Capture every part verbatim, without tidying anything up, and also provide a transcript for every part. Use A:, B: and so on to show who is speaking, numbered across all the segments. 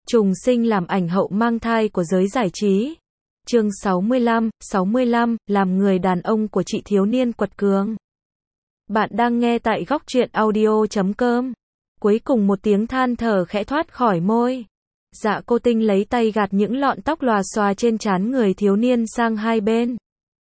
A: Trùng sinh làm ảnh hậu mang thai của giới giải trí. Chương sáu mươi lăm, sáu mươi lăm, làm người đàn ông của chị thiếu niên quật cường. Bạn đang nghe tại góc truyện audio chấm com. Cuối cùng một tiếng than thở khẽ thoát khỏi môi. Dạ cô Tinh lấy tay gạt những lọn tóc lòa xòa trên trán người thiếu niên sang hai bên.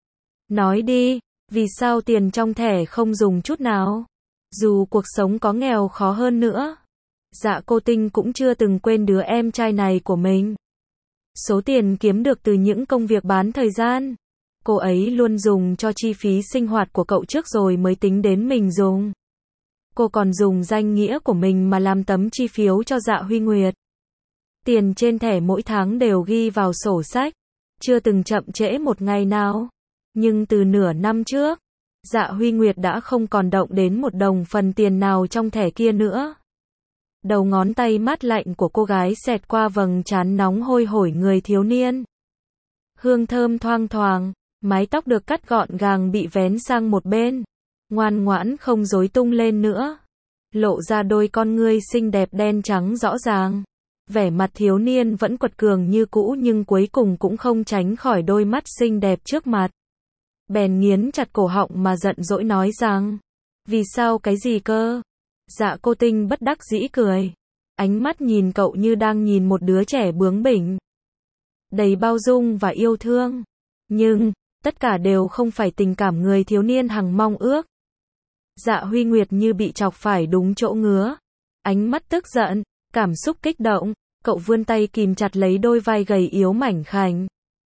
A: Nói đi, vì sao tiền trong thẻ không dùng chút nào? Dù cuộc sống có nghèo khó hơn nữa, Dạ cô Tinh cũng chưa từng quên đứa em trai này của mình. Số tiền kiếm được từ những công việc bán thời gian, cô ấy luôn dùng cho chi phí sinh hoạt của cậu trước rồi mới tính đến mình dùng. Cô còn dùng danh nghĩa của mình mà làm tấm chi phiếu cho Dạ Huy Nguyệt. Tiền trên thẻ mỗi tháng đều ghi vào sổ sách, chưa từng chậm trễ một ngày nào. Nhưng từ nửa năm trước, Dạ Huy Nguyệt đã không còn động đến một đồng phần tiền nào trong thẻ kia nữa. Đầu ngón tay mát lạnh của cô gái xẹt qua vầng trán nóng hôi hổi người thiếu niên. Hương thơm thoang thoảng, mái tóc được cắt gọn gàng bị vén sang một bên, ngoan ngoãn không rối tung lên nữa, lộ ra đôi con ngươi xinh đẹp đen trắng rõ ràng. Vẻ mặt thiếu niên vẫn quật cường như cũ nhưng cuối cùng cũng không tránh khỏi đôi mắt xinh đẹp trước mặt. Bèn nghiến chặt cổ họng mà giận dỗi nói rằng, vì sao cái gì cơ? Dạ cô Tinh bất đắc dĩ cười, ánh mắt nhìn cậu như đang nhìn một đứa trẻ bướng bỉnh, đầy bao dung và yêu thương. Nhưng, tất cả đều không phải tình cảm người thiếu niên hằng mong ước. Dạ Huy Nguyệt như bị chọc phải đúng chỗ ngứa, ánh mắt tức giận, cảm xúc kích động, cậu vươn tay kìm chặt lấy đôi vai gầy yếu mảnh khảnh,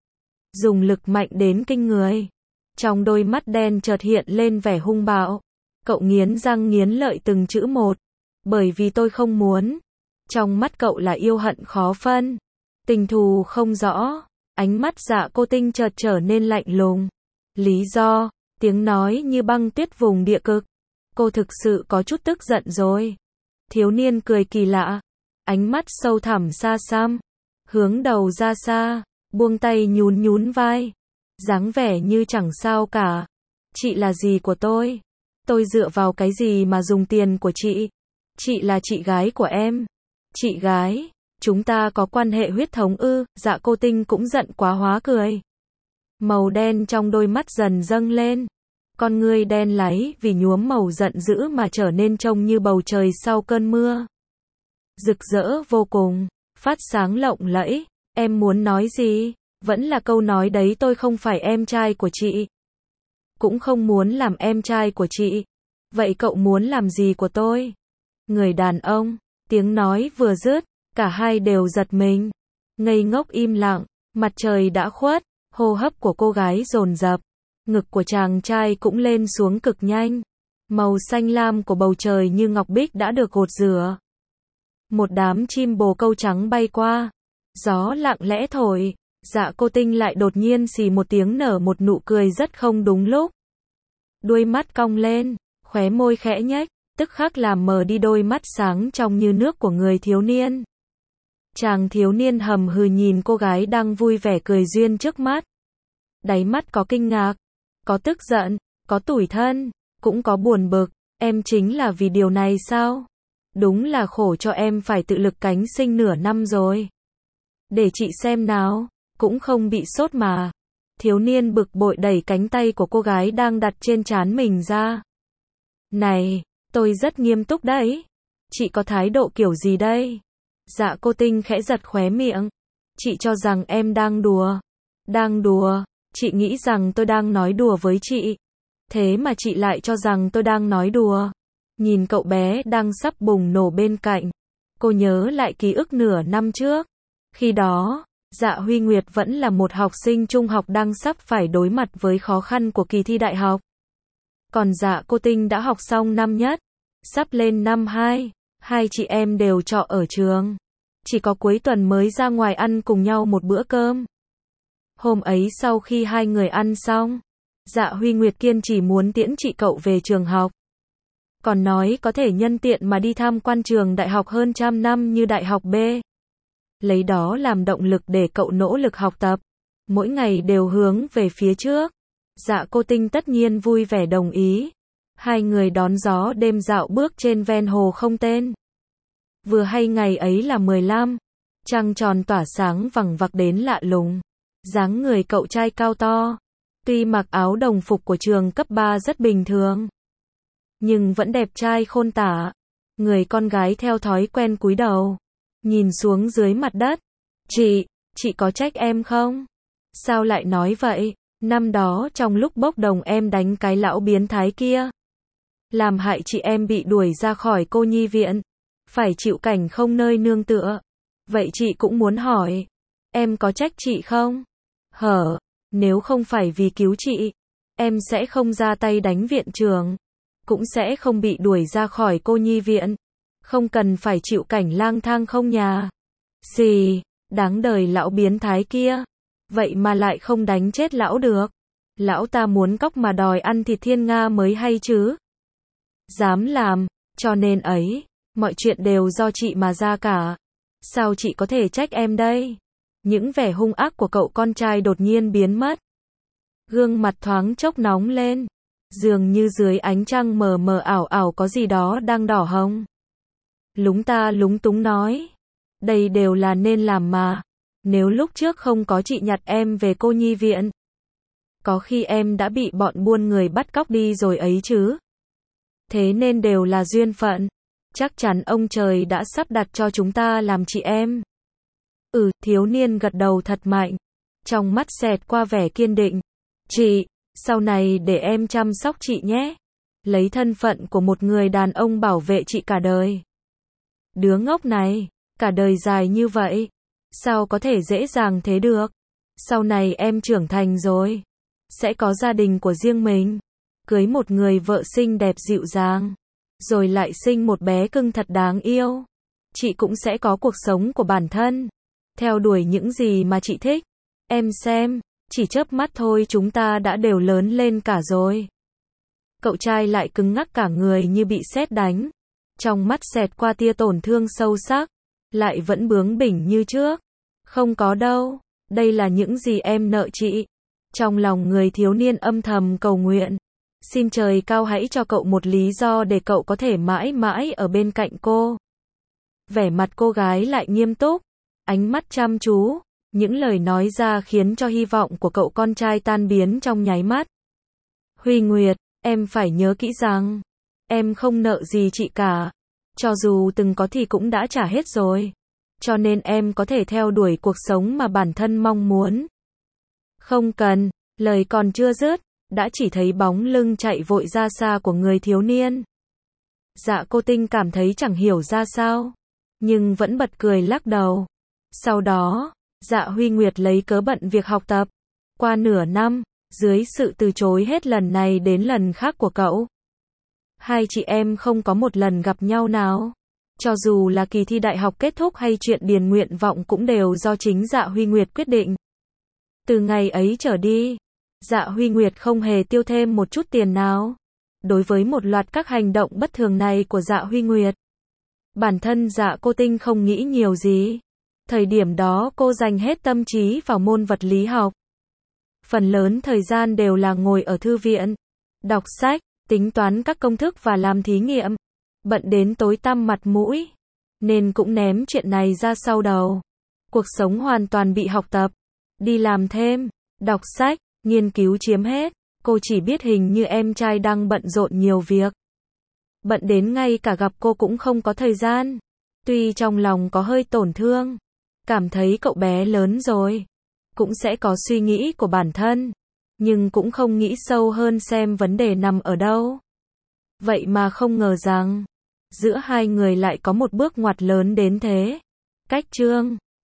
A: dùng lực mạnh đến kinh người. Trong đôi mắt đen chợt hiện lên vẻ hung bạo. Cậu nghiến răng nghiến lợi từng chữ một. Bởi vì tôi không muốn. Trong mắt cậu là yêu hận khó phân, tình thù không rõ. Ánh mắt Dạ cô Tinh chợt trở nên lạnh lùng. Lý do, tiếng nói như băng tuyết vùng địa cực. Cô thực sự có chút tức giận rồi. Thiếu niên cười kỳ lạ, ánh mắt sâu thẳm xa xăm, hướng đầu ra xa, buông tay nhún nhún vai, dáng vẻ như chẳng sao cả. Chị là gì của tôi? Tôi dựa vào cái gì mà dùng tiền của chị? Chị là chị gái của em. Chị gái? Chúng ta có quan hệ huyết thống ư? Dạ cô Tinh cũng giận quá hóa cười. Màu đen trong đôi mắt dần dâng lên. Con ngươi đen láy vì nhuốm màu giận dữ mà trở nên trông như bầu trời sau cơn mưa. Rực rỡ vô cùng, phát sáng lộng lẫy. Em muốn nói gì? Vẫn là câu nói đấy, tôi không phải em trai của chị. Cũng không muốn làm em trai của chị. Vậy cậu muốn làm gì của tôi? Người đàn ông, tiếng nói vừa dứt, cả hai đều giật mình. Ngây ngốc im lặng, mặt trời đã khuất, hô hấp của cô gái dồn dập. Ngực của chàng trai cũng lên xuống cực nhanh. Màu xanh lam của bầu trời như ngọc bích đã được gột rửa. Một đám chim bồ câu trắng bay qua. Gió lặng lẽ thổi. Dạ cô Tinh lại đột nhiên xì một tiếng nở một nụ cười rất không đúng lúc. Đuôi mắt cong lên, khóe môi khẽ nhếch, tức khắc làm mờ đi đôi mắt sáng trong như nước của người thiếu niên. Chàng thiếu niên hầm hừ nhìn cô gái đang vui vẻ cười duyên trước mắt. Đáy mắt có kinh ngạc, có tức giận, có tủi thân, cũng có buồn bực. Em chính là vì điều này sao? Đúng là khổ cho em phải tự lực cánh sinh nửa năm rồi. Để chị xem nào, cũng không bị sốt mà. Thiếu niên bực bội đẩy cánh tay của cô gái đang đặt trên trán mình ra. Này, tôi rất nghiêm túc đấy. Chị có thái độ kiểu gì đây? Dạ cô Tinh khẽ giật khóe miệng. Chị cho rằng em đang đùa. Đang đùa, chị nghĩ rằng tôi đang nói đùa với chị. Thế mà chị lại cho rằng tôi đang nói đùa. Nhìn cậu bé đang sắp bùng nổ bên cạnh, cô nhớ lại ký ức nửa năm trước. Khi đó, Dạ Huy Nguyệt vẫn là một học sinh trung học đang sắp phải đối mặt với khó khăn của kỳ thi đại học. Còn Dạ cô Tinh đã học xong năm nhất, sắp lên năm hai, hai chị em đều trọ ở trường. Chỉ có cuối tuần mới ra ngoài ăn cùng nhau một bữa cơm. Hôm ấy sau khi hai người ăn xong, Dạ Huy Nguyệt kiên trì muốn tiễn chị cậu về trường học. Còn nói có thể nhân tiện mà đi tham quan trường đại học hơn trăm năm như Đại học B. Lấy đó làm động lực để cậu nỗ lực học tập, mỗi ngày đều hướng về phía trước. Dạ cô Tinh tất nhiên vui vẻ đồng ý. Hai người đón gió đêm dạo bước trên ven hồ không tên. Vừa hay ngày ấy là mười lăm, Trăng tròn tỏa sáng vằng vặc đến lạ lùng. Dáng người cậu trai cao to. Tuy mặc áo đồng phục của trường cấp ba rất bình thường, nhưng vẫn đẹp trai khôn tả. Người con gái theo thói quen cúi đầu, nhìn xuống dưới mặt đất. Chị, chị có trách em không? Sao lại nói vậy? Năm đó trong lúc bốc đồng em đánh cái lão biến thái kia, làm hại chị em bị đuổi ra khỏi cô nhi viện, phải chịu cảnh không nơi nương tựa. Vậy chị cũng muốn hỏi, em có trách chị không? Hở, nếu không phải vì cứu chị, em sẽ không ra tay đánh viện trưởng, cũng sẽ không bị đuổi ra khỏi cô nhi viện, không cần phải chịu cảnh lang thang không nhà. Xì, đáng đời lão biến thái kia. Vậy mà lại không đánh chết lão được. Lão ta muốn cóc mà đòi ăn thịt thiên nga mới hay chứ. Dám làm, cho nên ấy, mọi chuyện đều do chị mà ra cả. Sao chị có thể trách em đây? Những vẻ hung ác của cậu con trai đột nhiên biến mất. Gương mặt thoáng chốc nóng lên. Dường như dưới ánh trăng mờ mờ ảo ảo có gì đó đang đỏ hồng. Lúng ta lúng túng nói. Đây đều là nên làm mà. Nếu lúc trước không có chị nhặt em về cô nhi viện, có khi em đã bị bọn buôn người bắt cóc đi rồi ấy chứ. Thế nên đều là duyên phận. Chắc chắn ông trời đã sắp đặt cho chúng ta làm chị em. Ừ, thiếu niên gật đầu thật mạnh. Trong mắt xẹt qua vẻ kiên định. Chị, sau này để em chăm sóc chị nhé. Lấy thân phận của một người đàn ông bảo vệ chị cả đời. Đứa ngốc này, cả đời dài như vậy, sao có thể dễ dàng thế được? Sau này em trưởng thành rồi, sẽ có gia đình của riêng mình, cưới một người vợ xinh đẹp dịu dàng, rồi lại sinh một bé cưng thật đáng yêu. Chị cũng sẽ có cuộc sống của bản thân, theo đuổi những gì mà chị thích. Em xem, chỉ chớp mắt thôi chúng ta đã đều lớn lên cả rồi. Cậu trai lại cứng ngắc cả người như bị sét đánh. Trong mắt xẹt qua tia tổn thương sâu sắc, lại vẫn bướng bỉnh như trước. Không có đâu, đây là những gì em nợ chị. Trong lòng người thiếu niên âm thầm cầu nguyện. Xin trời cao hãy cho cậu một lý do để cậu có thể mãi mãi ở bên cạnh cô. Vẻ mặt cô gái lại nghiêm túc, ánh mắt chăm chú. Những lời nói ra khiến cho hy vọng của cậu con trai tan biến trong nháy mắt. Huy Nguyệt, em phải nhớ kỹ rằng, em không nợ gì chị cả. Cho dù từng có thì cũng đã trả hết rồi. Cho nên em có thể theo đuổi cuộc sống mà bản thân mong muốn. Không cần, lời còn chưa dứt, đã chỉ thấy bóng lưng chạy vội ra xa của người thiếu niên. Dạ cô Tinh cảm thấy chẳng hiểu ra sao, nhưng vẫn bật cười lắc đầu. Sau đó, Dạ Huy Nguyệt lấy cớ bận việc học tập. Qua nửa năm, dưới sự từ chối hết lần này đến lần khác của cậu, hai chị em không có một lần gặp nhau nào. Cho dù là kỳ thi đại học kết thúc hay chuyện điền nguyện vọng cũng đều do chính Dạ Huy Nguyệt quyết định. Từ ngày ấy trở đi, Dạ Huy Nguyệt không hề tiêu thêm một chút tiền nào. Đối với một loạt các hành động bất thường này của Dạ Huy Nguyệt, bản thân Dạ cô Tinh không nghĩ nhiều gì. Thời điểm đó cô dành hết tâm trí vào môn vật lý học. Phần lớn thời gian đều là ngồi ở thư viện, đọc sách, tính toán các công thức và làm thí nghiệm. Bận đến tối tăm mặt mũi, nên cũng ném chuyện này ra sau đầu. Cuộc sống hoàn toàn bị học tập, đi làm thêm, đọc sách, nghiên cứu chiếm hết. Cô chỉ biết hình như em trai đang bận rộn nhiều việc. Bận đến ngay cả gặp cô cũng không có thời gian. Tuy trong lòng có hơi tổn thương, cảm thấy cậu bé lớn rồi, cũng sẽ có suy nghĩ của bản thân, nhưng cũng không nghĩ sâu hơn xem vấn đề nằm ở đâu. Vậy mà không ngờ rằng, giữa hai người lại có một bước ngoặt lớn đến thế. Cách chương